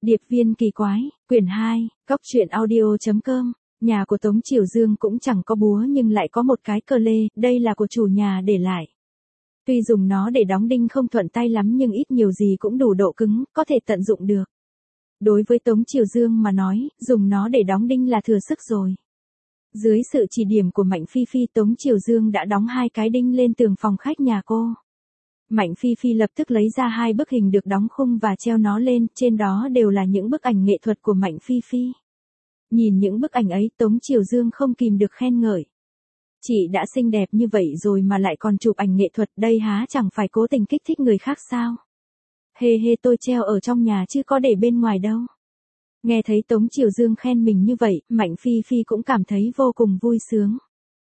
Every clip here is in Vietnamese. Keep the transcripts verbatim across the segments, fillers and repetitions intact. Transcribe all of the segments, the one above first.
Điệp viên kỳ quái, quyển hai, cóc truyện audio chấm com. Nhà của Tống Triều Dương cũng chẳng có búa nhưng lại có một cái cờ lê, đây là của chủ nhà để lại. Tuy dùng nó để đóng đinh không thuận tay lắm nhưng ít nhiều gì cũng đủ độ cứng, có thể tận dụng được. Đối với Tống Triều Dương mà nói, dùng nó để đóng đinh là thừa sức rồi. Dưới sự chỉ điểm của Mạnh Phi Phi, Tống Triều Dương đã đóng hai cái đinh lên tường phòng khách nhà cô. Mạnh Phi Phi lập tức lấy ra hai bức hình được đóng khung và treo nó lên, trên đó đều là những bức ảnh nghệ thuật của Mạnh Phi Phi. Nhìn những bức ảnh ấy, Tống Triều Dương không kìm được khen ngợi. Chị đã xinh đẹp như vậy rồi mà lại còn chụp ảnh nghệ thuật, đây há chẳng phải cố tình kích thích người khác sao? Hê hê, tôi treo ở trong nhà chứ có để bên ngoài đâu. Nghe thấy Tống Triều Dương khen mình như vậy, Mạnh Phi Phi cũng cảm thấy vô cùng vui sướng.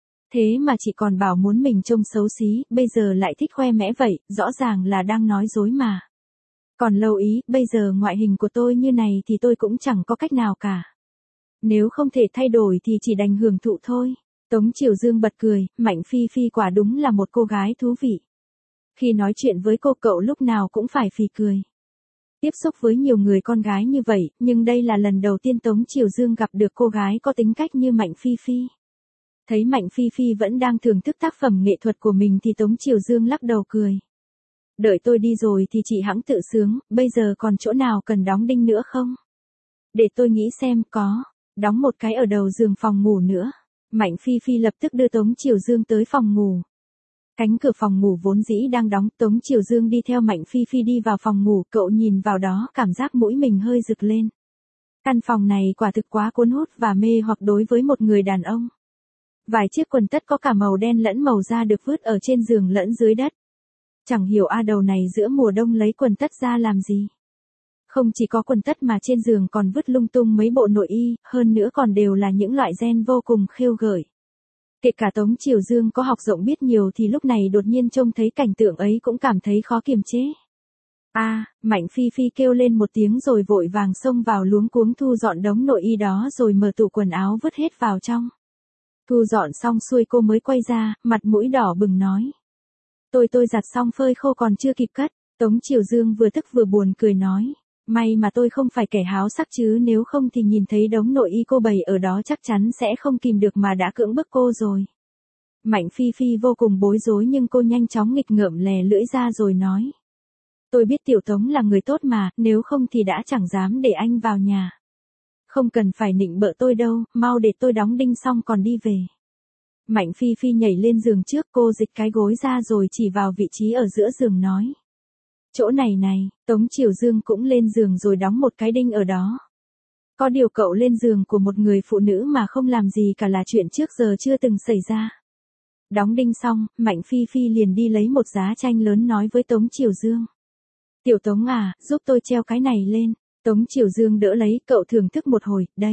Thế mà chị còn bảo muốn mình trông xấu xí, bây giờ lại thích khoe mẽ vậy, rõ ràng là đang nói dối mà. Còn Lâu Ý, bây giờ ngoại hình của tôi như này thì tôi cũng chẳng có cách nào cả. Nếu không thể thay đổi thì chỉ đành hưởng thụ thôi. Tống Triều Dương bật cười, Mạnh Phi Phi quả đúng là một cô gái thú vị. Khi nói chuyện với cô, cậu lúc nào cũng phải phì cười. Tiếp xúc với nhiều người con gái như vậy, nhưng đây là lần đầu tiên Tống Triều Dương gặp được cô gái có tính cách như Mạnh Phi Phi. Thấy Mạnh Phi Phi vẫn đang thưởng thức tác phẩm nghệ thuật của mình thì Tống Triều Dương lắc đầu cười. Đợi tôi đi rồi thì chị hẵng tự sướng, bây giờ còn chỗ nào cần đóng đinh nữa không? Để tôi nghĩ xem, có, đóng một cái ở đầu giường phòng ngủ nữa. Mạnh Phi Phi lập tức đưa Tống Triều Dương tới phòng ngủ. Cánh cửa phòng ngủ vốn dĩ đang đóng, Tống Triều Dương đi theo Mạnh Phi Phi đi vào phòng ngủ, cậu nhìn vào đó cảm giác mũi mình hơi rực lên. Căn phòng này quả thực quá cuốn hút và mê hoặc đối với một người đàn ông. Vài chiếc quần tất có cả màu đen lẫn màu da được vứt ở trên giường lẫn dưới đất. Chẳng hiểu a đầu này giữa mùa đông lấy quần tất ra làm gì. Không chỉ có quần tất mà trên giường còn vứt lung tung mấy bộ nội y, hơn nữa còn đều là những loại ren vô cùng khêu gợi. Kể cả Tống Triều Dương có học rộng biết nhiều thì lúc này đột nhiên trông thấy cảnh tượng ấy cũng cảm thấy khó kiềm chế. A, à, Mạnh Phi Phi kêu lên một tiếng rồi vội vàng xông vào luống cuống thu dọn đống nội y đó rồi mở tủ quần áo vứt hết vào trong. Thu dọn xong xuôi cô mới quay ra, mặt mũi đỏ bừng nói. Tôi tôi giặt xong phơi khô còn chưa kịp cất. Tống Triều Dương vừa tức vừa buồn cười nói. May mà tôi không phải kẻ háo sắc chứ nếu không thì nhìn thấy đống nội y cô bày ở đó chắc chắn sẽ không kìm được mà đã cưỡng bức cô rồi. Mạnh Phi Phi vô cùng bối rối nhưng cô nhanh chóng nghịch ngợm lè lưỡi ra rồi nói. Tôi biết Tiểu Tống là người tốt mà, nếu không thì đã chẳng dám để anh vào nhà. Không cần phải nịnh bợ tôi đâu, mau để tôi đóng đinh xong còn đi về. Mạnh Phi Phi nhảy lên giường trước, cô dịch cái gối ra rồi chỉ vào vị trí ở giữa giường nói. Chỗ này này, Tống Triều Dương cũng lên giường rồi đóng một cái đinh ở đó. Có điều cậu lên giường của một người phụ nữ mà không làm gì cả là chuyện trước giờ chưa từng xảy ra. Đóng đinh xong, Mạnh Phi Phi liền đi lấy một giá tranh lớn nói với Tống Triều Dương. Tiểu Tống à, giúp tôi treo cái này lên. Tống Triều Dương đỡ lấy, cậu thưởng thức một hồi, đây.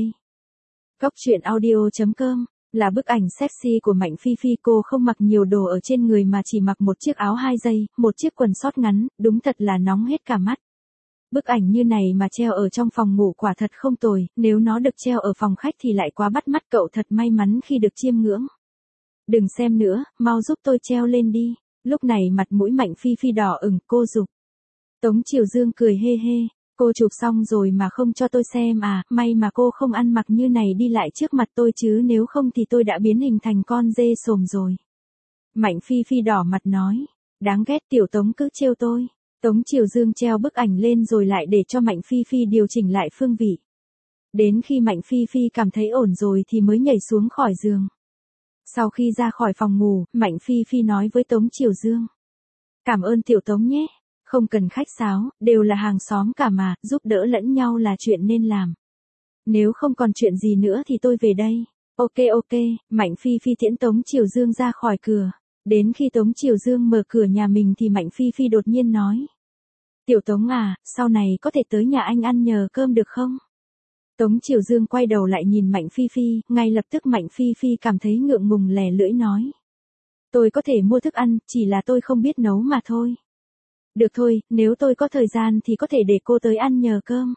Cóc truyện audio chấm com. Là bức ảnh sexy của Mạnh Phi Phi, cô không mặc nhiều đồ ở trên người mà chỉ mặc một chiếc áo hai dây, một chiếc quần sót ngắn, đúng thật là nóng hết cả mắt. Bức ảnh như này mà treo ở trong phòng ngủ quả thật không tồi, nếu nó được treo ở phòng khách thì lại quá bắt mắt, cậu thật may mắn khi được chiêm ngưỡng. Đừng xem nữa, mau giúp tôi treo lên đi. Lúc này mặt mũi Mạnh Phi Phi đỏ ửng, cô giục. Tống Triều Dương cười hê hê. Cô chụp xong rồi mà không cho tôi xem à, may mà cô không ăn mặc như này đi lại trước mặt tôi chứ nếu không thì tôi đã biến hình thành con dê sồm rồi. Mạnh Phi Phi đỏ mặt nói, đáng ghét, Tiểu Tống cứ trêu tôi. Tống Triều Dương treo bức ảnh lên rồi lại để cho Mạnh Phi Phi điều chỉnh lại phương vị. Đến khi Mạnh Phi Phi cảm thấy ổn rồi thì mới nhảy xuống khỏi giường. Sau khi ra khỏi phòng ngủ, Mạnh Phi Phi nói với Tống Triều Dương. Cảm ơn Tiểu Tống nhé. Không cần khách sáo, đều là hàng xóm cả mà, giúp đỡ lẫn nhau là chuyện nên làm. Nếu không còn chuyện gì nữa thì tôi về đây. Ok ok, Mạnh Phi Phi tiễn Tống Triều Dương ra khỏi cửa. Đến khi Tống Triều Dương mở cửa nhà mình thì Mạnh Phi Phi đột nhiên nói. Tiểu Tống à, sau này có thể tới nhà anh ăn nhờ cơm được không? Tống Triều Dương quay đầu lại nhìn Mạnh Phi Phi, ngay lập tức Mạnh Phi Phi cảm thấy ngượng ngùng lè lưỡi nói. Tôi có thể mua thức ăn, chỉ là tôi không biết nấu mà thôi. Được thôi, nếu tôi có thời gian thì có thể để cô tới ăn nhờ cơm.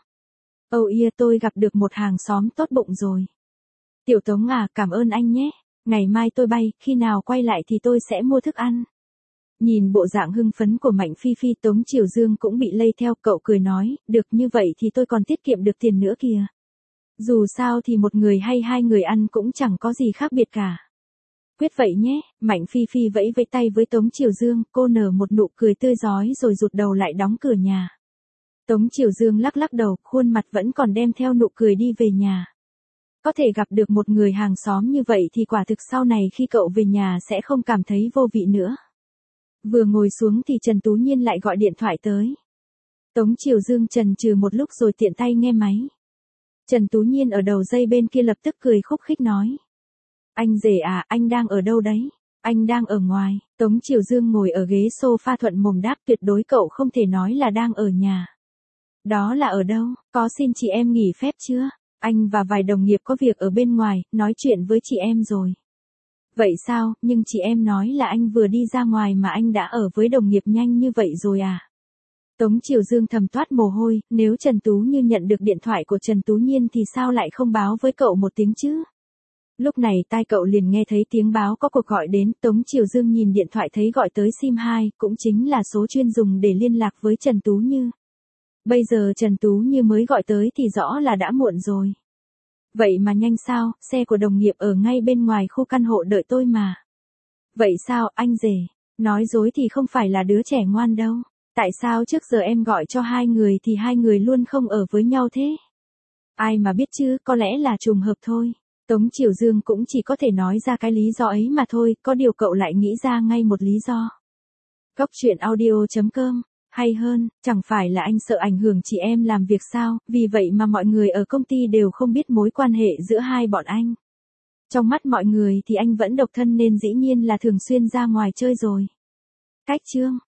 Oh yeah, tôi gặp được một hàng xóm tốt bụng rồi. Tiểu Tống à, cảm ơn anh nhé. Ngày mai tôi bay, khi nào quay lại thì tôi sẽ mua thức ăn. Nhìn bộ dạng hưng phấn của Mạnh Phi Phi, Tống Triều Dương cũng bị lây theo, cậu cười nói, được như vậy thì tôi còn tiết kiệm được tiền nữa kìa. Dù sao thì một người hay hai người ăn cũng chẳng có gì khác biệt cả. Quyết vậy nhé, Mạnh Phi Phi vẫy vẫy tay với Tống Triều Dương, cô nở một nụ cười tươi rói rồi rụt đầu lại đóng cửa nhà. Tống Triều Dương lắc lắc đầu, khuôn mặt vẫn còn đem theo nụ cười đi về nhà. Có thể gặp được một người hàng xóm như vậy thì quả thực sau này khi cậu về nhà sẽ không cảm thấy vô vị nữa. Vừa ngồi xuống thì Trần Tú Nhiên lại gọi điện thoại tới. Tống Triều Dương chần chừ một lúc rồi tiện tay nghe máy. Trần Tú Nhiên ở đầu dây bên kia lập tức cười khúc khích nói. Anh rể à, anh đang ở đâu đấy? Anh đang ở ngoài. Tống Triều Dương ngồi ở ghế sofa thuận mồm đáp, tuyệt đối cậu không thể nói là đang ở nhà. Đó là ở đâu? Có xin chị em nghỉ phép chưa? Anh và vài đồng nghiệp có việc ở bên ngoài, nói chuyện với chị em rồi. Vậy sao, nhưng chị em nói là anh vừa đi ra ngoài mà anh đã ở với đồng nghiệp nhanh như vậy rồi à? Tống Triều Dương thầm toát mồ hôi, nếu Trần Tú Như nhận được điện thoại của Trần Tú Nhiên thì sao lại không báo với cậu một tiếng chứ? Lúc này tai cậu liền nghe thấy tiếng báo có cuộc gọi đến, Tống Triều Dương nhìn điện thoại thấy gọi tới sim hai, cũng chính là số chuyên dùng để liên lạc với Trần Tú Như. Bây giờ Trần Tú Như mới gọi tới thì rõ là đã muộn rồi. Vậy mà nhanh sao, xe của đồng nghiệp ở ngay bên ngoài khu căn hộ đợi tôi mà. Vậy sao, anh rể? Nói dối thì không phải là đứa trẻ ngoan đâu. Tại sao trước giờ em gọi cho hai người thì hai người luôn không ở với nhau thế? Ai mà biết chứ, có lẽ là trùng hợp thôi. Tống Triều Dương cũng chỉ có thể nói ra cái lý do ấy mà thôi, có điều cậu lại nghĩ ra ngay một lý do. Góc truyện audio chấm com. Hay hơn, chẳng phải là anh sợ ảnh hưởng chị em làm việc sao, vì vậy mà mọi người ở công ty đều không biết mối quan hệ giữa hai bọn anh. Trong mắt mọi người thì anh vẫn độc thân nên dĩ nhiên là thường xuyên ra ngoài chơi rồi. Cách chương